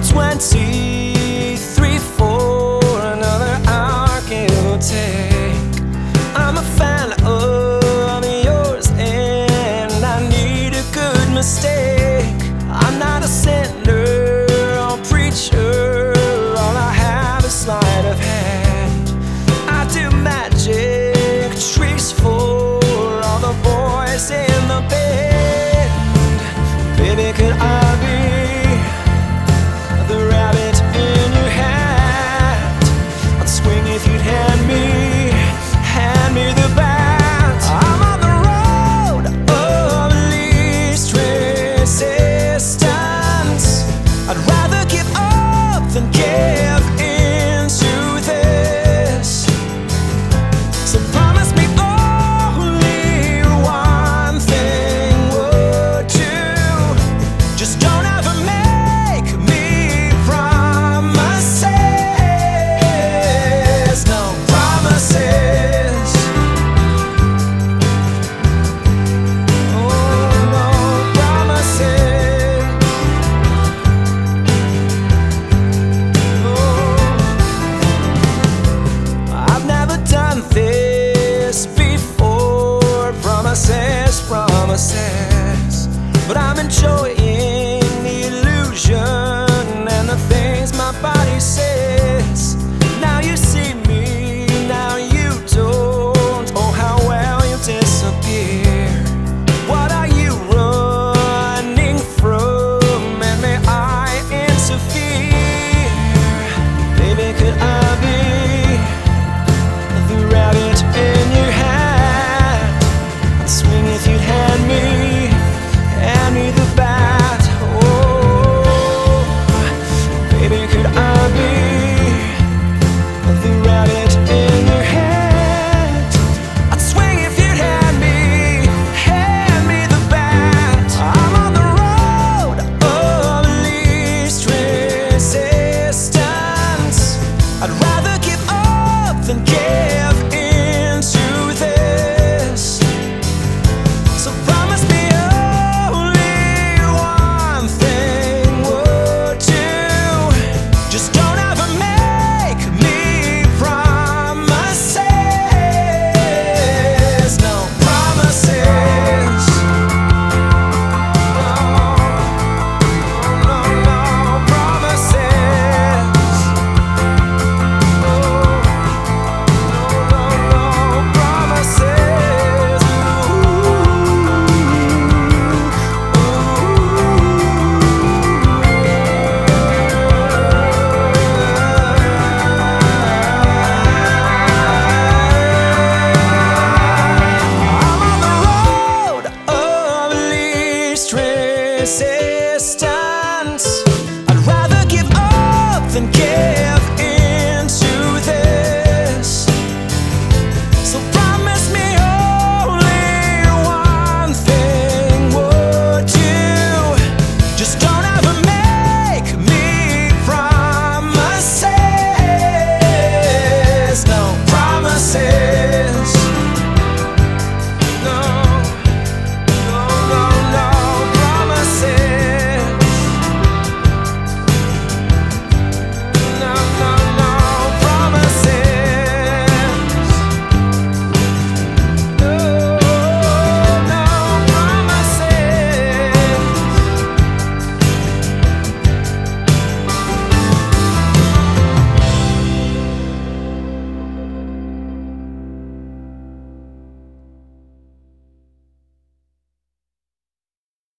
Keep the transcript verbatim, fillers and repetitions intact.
twenty-three for another hour, give or take. I'm a fan of yours and I need a good mistake. I'm not a sinner or preacher, all I have is sleight of hand. I do magic tricks for all the boys in the band. Baby, could I be the rabbit in your hat? I'd swing if you'd hand me, hand me the bat. I'm on the road of least resistance. I'd rather give up than give in to this. So promise me only one thing, would you? Just don't ever make me promises, no promises. Oh, no promises. Oh, I've never done this before. Promises, promises, but I'm enjoying the illusion and the things my body says. Now you see me, now you don't. Oh, how well you disappear. What are you running from? And may I interfere? Baby, could I be the rabbit in your hat? I'd swing if you'd hand me, hand me the bat. Oh, baby, could I be the rabbit in your hat? I'd swing if you'd hand me, hand me the bat. I'm on the road of least resistance. I'd rather give up than give in to this. So promise me only one thing, would you? Just don't ever make me promises, no promises. No, no, no promises. No, no, no promises. I'm on the road of least resistance. I'd rather give up than give